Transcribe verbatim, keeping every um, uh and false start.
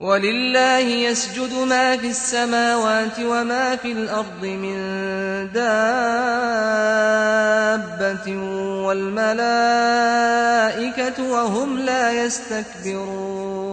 وَلِلَّهِ يَسْجُدُ مَا فِي السَّمَاوَاتِ وَمَا فِي الْأَرْضِ مِن دَابَّةٍ وَالْمَلَائِكَةُ وَهُمْ لَا يَسْتَكْبِرُونَ